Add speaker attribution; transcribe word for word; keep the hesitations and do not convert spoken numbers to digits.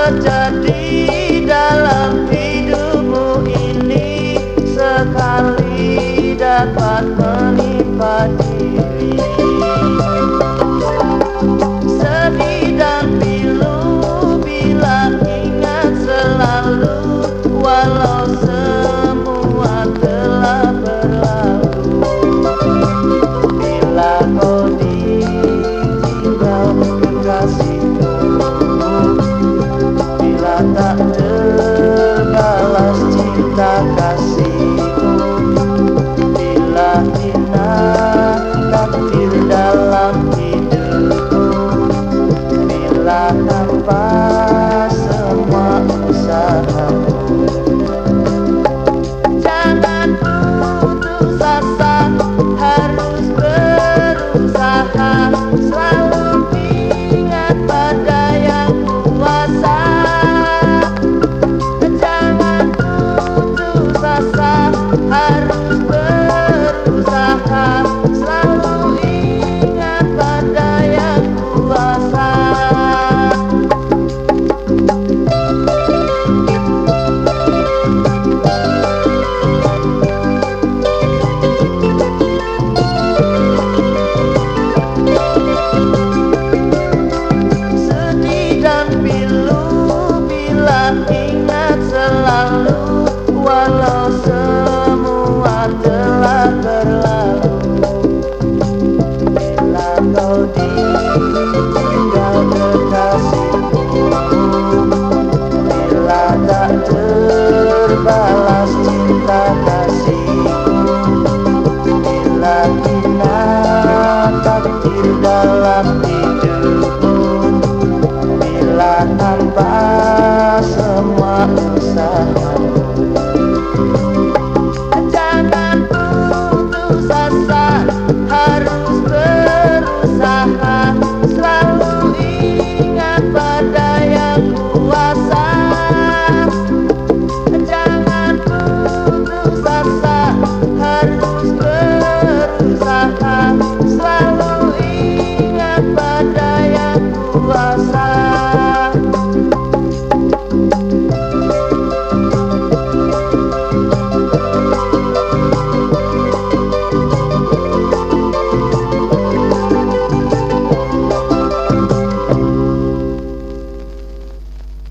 Speaker 1: terjadi dalam hidupmu ini sekali dapat menimpa diri. Sedih dan pilu bila ingat selalu, walau semua telah berlalu. Bila kau ditinggal kekasihmu, bila tak terbalas cinta kasihmu, bila hina takdir dalam hidupmu, bila hampa semua usahamu. Jangan putus asa, harus berusaha, selalu ingat pada yang kuasa. Jangan putus asa, harus berusaha, selalu ingat pada yang kuasa. Sedih dan pilu bila ingat selalu, walau semua telah berlalu. Bila kau ditinggal kekasihmu, bila tak terbalas cinta kasihmu, bila hina takdir dalam hidupmu, bila hampa